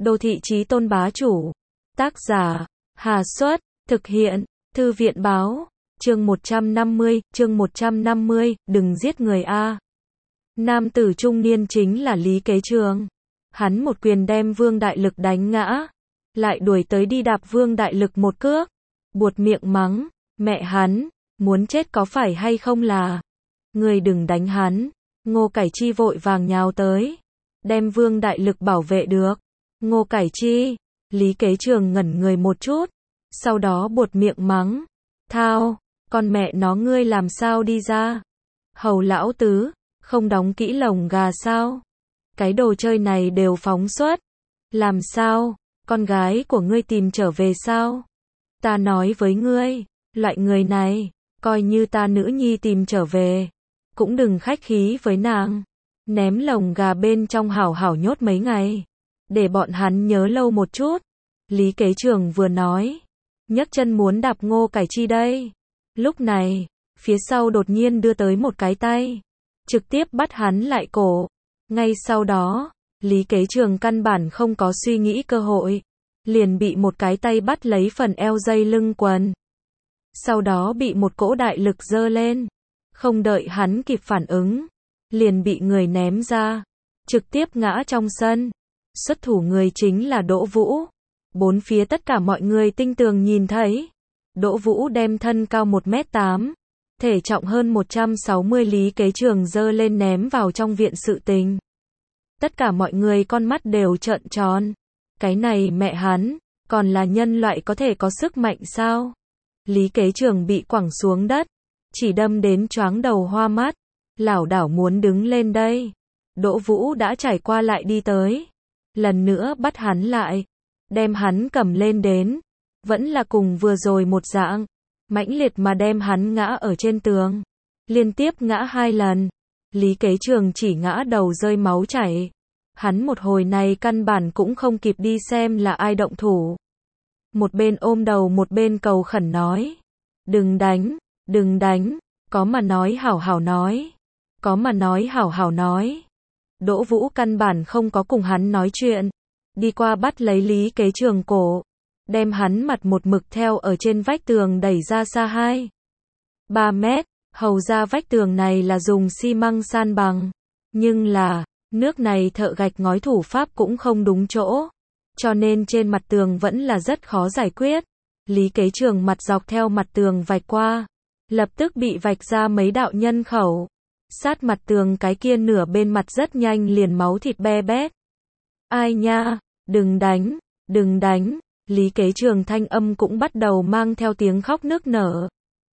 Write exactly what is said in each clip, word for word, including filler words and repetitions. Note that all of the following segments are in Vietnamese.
Đô thị chí tôn bá chủ. Tác giả, Hà Xuất, thực hiện, Thư viện Báo, chương một trăm năm mươi, chương một trăm năm mươi, đừng giết người a. Nam tử trung niên chính là Lý Kế Trường. Hắn một quyền đem Vương Đại Lực đánh ngã, lại đuổi tới đi đạp Vương Đại Lực một cước, buột miệng mắng, mẹ hắn, muốn chết có phải hay không là, người đừng đánh hắn. Ngô Cải Chi vội vàng nhào tới, đem Vương Đại Lực bảo vệ được. Ngô Cải Chi, Lý Kế Trường ngẩn người một chút, sau đó buột miệng mắng, thao, con mẹ nó ngươi làm sao đi ra? Hầu lão tứ, không đóng kỹ lồng gà sao? Cái đồ chơi này đều phóng xuất. Làm sao? Con gái của ngươi tìm trở về sao? Ta nói với ngươi, loại người này, coi như ta nữ nhi tìm trở về, cũng đừng khách khí với nàng. Ném lồng gà bên trong hảo hảo nhốt mấy ngày, để bọn hắn nhớ lâu một chút. Lý Kế Trường vừa nói, nhấc chân muốn đạp Ngô Cải Chi đây. Lúc này, phía sau đột nhiên đưa tới một cái tay, trực tiếp bắt hắn lại cổ. Ngay sau đó, Lý Kế Trường căn bản không có suy nghĩ cơ hội, liền bị một cái tay bắt lấy phần eo dây lưng quần. Sau đó bị một cỗ đại lực giơ lên, không đợi hắn kịp phản ứng, liền bị người ném ra, trực tiếp ngã trong sân. Xuất thủ người chính là Đỗ Vũ. Bốn phía tất cả mọi người tinh tường nhìn thấy, Đỗ Vũ đem thân cao một mét tám, thể trọng hơn một trăm sáu mươi Lý Kế Trường giơ lên ném vào trong viện sự tình. Tất cả mọi người con mắt đều trợn tròn. Cái này mẹ hắn, còn là nhân loại có thể có sức mạnh sao? Lý Kế Trường bị quẳng xuống đất, chỉ đâm đến choáng đầu hoa mắt, lảo đảo muốn đứng lên đây. Đỗ Vũ đã trải qua lại đi tới, lần nữa bắt hắn lại, đem hắn cầm lên đến, vẫn là cùng vừa rồi một dạng, mãnh liệt mà đem hắn ngã ở trên tường, liên tiếp ngã hai lần. Lý Kế Trường chỉ ngã đầu rơi máu chảy. Hắn một hồi này căn bản cũng không kịp đi xem là ai động thủ. Một bên ôm đầu một bên cầu khẩn nói, đừng đánh, đừng đánh, có mà nói hảo hảo nói, có mà nói hảo hảo nói. Đỗ Vũ căn bản không có cùng hắn nói chuyện, đi qua bắt lấy Lý Kế Trường cổ, đem hắn mặt một mực theo ở trên vách tường đẩy ra xa hai ba mét. Hầu ra vách tường này là dùng xi măng san bằng, nhưng là, nước này thợ gạch ngói thủ pháp cũng không đúng chỗ, cho nên trên mặt tường vẫn là rất khó giải quyết. Lý Kế Trường mặt dọc theo mặt tường vạch qua, lập tức bị vạch ra mấy đạo nhân khẩu. Sát mặt tường cái kia nửa bên mặt rất nhanh liền máu thịt be bét. Ai nha, đừng đánh, đừng đánh. Lý Kế Trường thanh âm cũng bắt đầu mang theo tiếng khóc nức nở.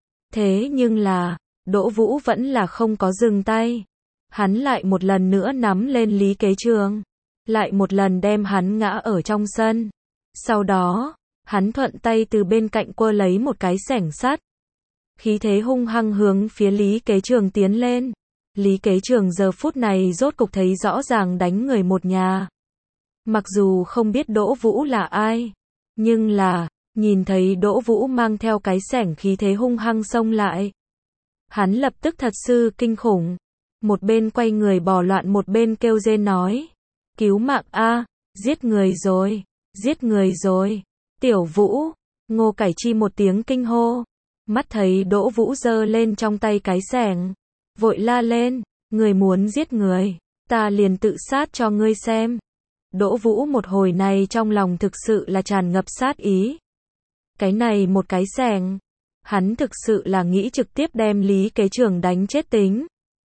Thế nhưng là, Đỗ Vũ vẫn là không có dừng tay. Hắn lại một lần nữa nắm lên Lý Kế Trường, lại một lần đem hắn ngã ở trong sân. Sau đó, hắn thuận tay từ bên cạnh quơ lấy một cái xẻng sắt, khí thế hung hăng hướng phía Lý Kế Trường tiến lên. Lý Kế Trường giờ phút này rốt cục thấy rõ ràng đánh người một nhà. Mặc dù không biết Đỗ Vũ là ai, nhưng là, nhìn thấy Đỗ Vũ mang theo cái xẻng khí thế hung hăng xông lại, hắn lập tức thật sự kinh khủng. Một bên quay người bỏ loạn một bên kêu rên nói, cứu mạng a, giết người rồi, giết người rồi. Tiểu Vũ, Ngô Cải Chi một tiếng kinh hô, mắt thấy Đỗ Vũ giơ lên trong tay cái xẻng, vội la lên, người muốn giết người, ta liền tự sát cho ngươi xem. Đỗ Vũ một hồi này trong lòng thực sự là tràn ngập sát ý. Cái này một cái xẻng, hắn thực sự là nghĩ trực tiếp đem Lý Kế Trường đánh chết tính.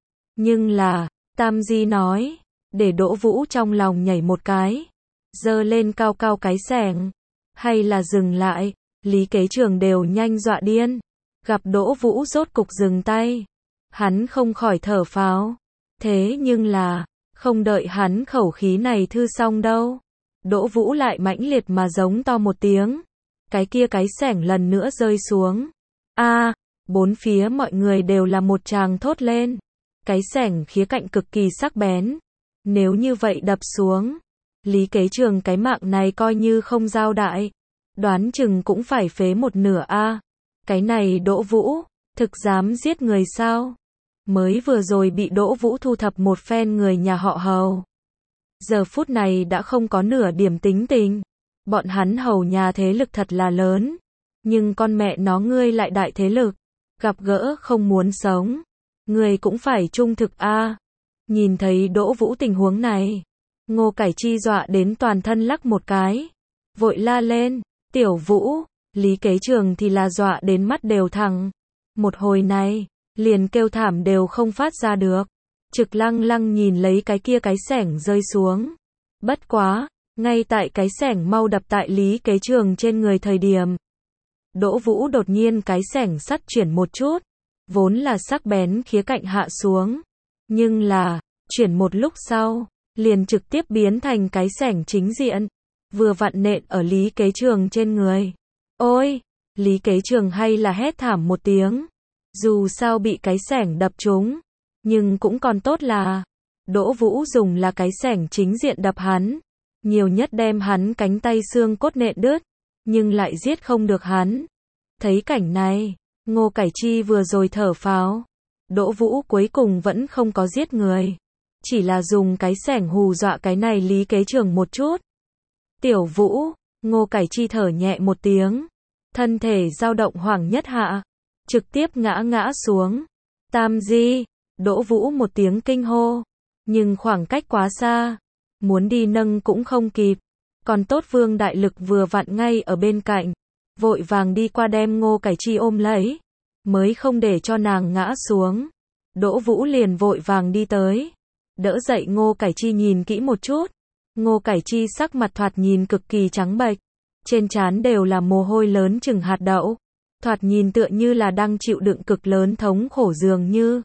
Nhưng là, Tam Di nói, để Đỗ Vũ trong lòng nhảy một cái, giơ lên cao cao cái xẻng, hay là dừng lại. Lý Kế Trường đều nhanh dọa điên. Gặp Đỗ Vũ rốt cục dừng tay, hắn không khỏi thở phào. Thế nhưng là, không đợi hắn khẩu khí này thư xong đâu, Đỗ Vũ lại mãnh liệt mà giống to một tiếng. Cái kia cái xẻng lần nữa rơi xuống. A, bốn phía mọi người đều là một tràng thốt lên. Cái xẻng khía cạnh cực kỳ sắc bén. Nếu như vậy đập xuống, Lý Kế Trường cái mạng này coi như không giao đại, đoán chừng cũng phải phế một nửa a. Cái này Đỗ Vũ, thực dám giết người sao? Mới vừa rồi bị Đỗ Vũ thu thập một phen người nhà họ Hầu. giờ phút này đã không có nửa điểm tính tình. Bọn hắn hầu nhà thế lực thật là lớn, nhưng con mẹ nó ngươi lại đại thế lực, gặp gỡ không muốn sống, ngươi cũng phải trung thực a. Nhìn thấy Đỗ Vũ tình huống này, Ngô Cải Chi dọa đến toàn thân lắc một cái, vội la lên, "Tiểu Vũ!" Lý Kế Trường thì là dọa đến mắt đều thẳng, một hồi này, liền kêu thảm đều không phát ra được, trực lăng lăng nhìn lấy cái kia cái xẻng rơi xuống. Bất quá, ngay tại cái xẻng mau đập tại Lý Kế Trường trên người thời điểm, Đỗ Vũ đột nhiên cái xẻng sắt chuyển một chút, vốn là sắc bén khía cạnh hạ xuống, nhưng là, chuyển một lúc sau, liền trực tiếp biến thành cái xẻng chính diện, vừa vặn nện ở Lý Kế Trường trên người. Ôi! Lý Kế Trường hay là hét thảm một tiếng, dù sao bị cái xẻng đập trúng, nhưng cũng còn tốt là, Đỗ Vũ dùng là cái xẻng chính diện đập hắn, nhiều nhất đem hắn cánh tay xương cốt nện đứt, nhưng lại giết không được hắn. Thấy cảnh này, Ngô Cải Chi vừa rồi thở phào, Đỗ Vũ cuối cùng vẫn không có giết người, chỉ là dùng cái xẻng hù dọa cái này Lý Kế Trường một chút. Tiểu Vũ, Ngô Cải Chi thở nhẹ một tiếng, thân thể dao động hoảng nhất hạ, trực tiếp ngã ngã xuống. Tam Di, Đỗ Vũ một tiếng kinh hô, nhưng khoảng cách quá xa, muốn đi nâng cũng không kịp, còn tốt Vương Đại Lực vừa vặn ngay ở bên cạnh, vội vàng đi qua đem Ngô Cải Chi ôm lấy, mới không để cho nàng ngã xuống. Đỗ Vũ liền vội vàng đi tới, đỡ dậy Ngô Cải Chi nhìn kỹ một chút, Ngô Cải Chi sắc mặt thoạt nhìn cực kỳ trắng bệch, trên trán đều là mồ hôi lớn chừng hạt đậu, thoạt nhìn tựa như là đang chịu đựng cực lớn thống khổ dường như.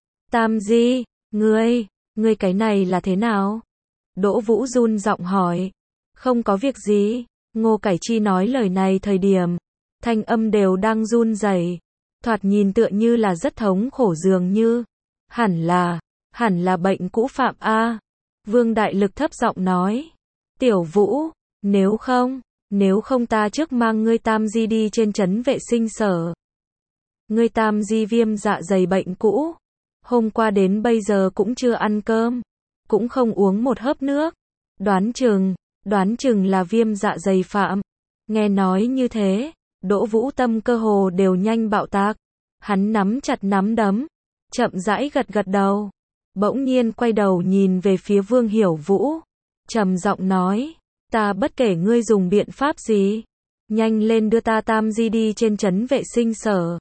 Tam Di, ngươi, ngươi cái này là thế nào? Đỗ Vũ run giọng hỏi. Không có việc gì, Ngô Cải Chi nói lời này thời điểm, thanh âm đều đang run rẩy, thoạt nhìn tựa như là rất thống khổ dường như. Hẳn là, hẳn là bệnh cũ phạm a. Vương Đại Lực thấp giọng nói. Tiểu Vũ, nếu không, nếu không ta trước mang ngươi Tam Di đi trên trấn vệ sinh sở. Ngươi Tam Di viêm dạ dày bệnh cũ, hôm qua đến bây giờ cũng chưa ăn cơm, cũng không uống một hớp nước, đoán chừng, đoán chừng là viêm dạ dày phạm. Nghe nói như thế, Đỗ Vũ tâm cơ hồ đều nhanh bạo tạc, hắn nắm chặt nắm đấm, chậm rãi gật gật đầu, bỗng nhiên quay đầu nhìn về phía Vương Hiểu Vũ, trầm giọng nói, ta bất kể ngươi dùng biện pháp gì, nhanh lên đưa ta Tam Di đi trên trấn vệ sinh sở.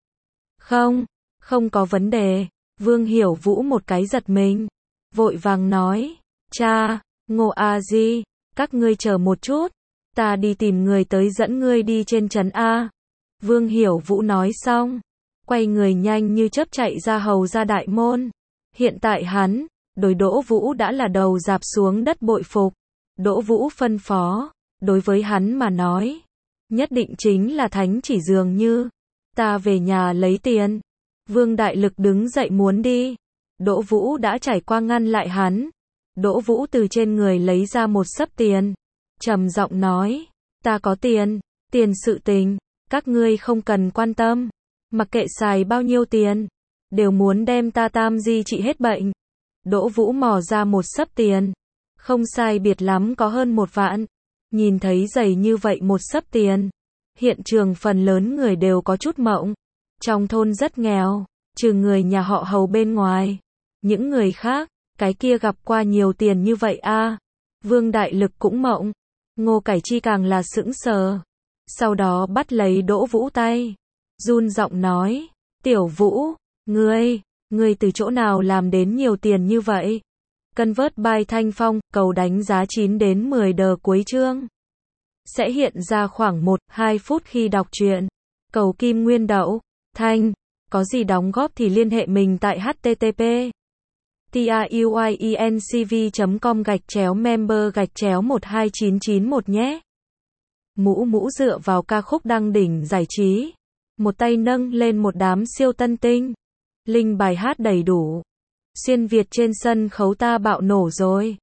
Không, không có vấn đề. Vương Hiểu Vũ một cái giật mình, vội vàng nói, cha, Ngô A Di, các ngươi chờ một chút, ta đi tìm người tới dẫn ngươi đi trên trấn A. Vương Hiểu Vũ nói xong, quay người nhanh như chớp chạy ra hầu ra đại môn. Hiện tại hắn, đối Đỗ Vũ đã là đầu dạp xuống đất bội phục. Đỗ Vũ phân phó, đối với hắn mà nói, nhất định chính là thánh chỉ dường như, ta về nhà lấy tiền. Vương Đại Lực đứng dậy muốn đi, Đỗ Vũ đã trải qua ngăn lại hắn. Đỗ Vũ từ trên người lấy ra một xấp tiền, trầm giọng nói, ta có tiền, tiền sự tình, các ngươi không cần quan tâm, mặc kệ xài bao nhiêu tiền, đều muốn đem ta Tam Di trị hết bệnh. Đỗ Vũ mò ra một xấp tiền, không sai biệt lắm có hơn một vạn, nhìn thấy dày như vậy một xấp tiền, hiện trường phần lớn người đều có chút mộng. Trong thôn rất nghèo, trừ người nhà họ Hầu bên ngoài, những người khác, cái kia gặp qua nhiều tiền như vậy a. À. Vương Đại Lực cũng mộng, Ngô Cải Chi càng là sững sờ, sau đó bắt lấy Đỗ Vũ tay, run giọng nói, Tiểu Vũ, ngươi, ngươi từ chỗ nào làm đến nhiều tiền như vậy? Convert by Thanh Phong, cầu đánh giá chín đến mười đờ cuối chương. Sẽ hiện ra khoảng một đến hai phút khi đọc truyện. Cầu Kim Nguyên Đậu. Thanh, có gì đóng góp thì liên hệ mình tại http truyencv chấm com gạch chéo member gạch chéo một hai chín chín một nhé. Mũ Mũ dựa vào ca khúc đăng đỉnh giải trí, một tay nâng lên một đám siêu tân tinh. Linh bài hát đầy đủ. Xuyên Việt trên sân khấu ta bạo nổ rồi.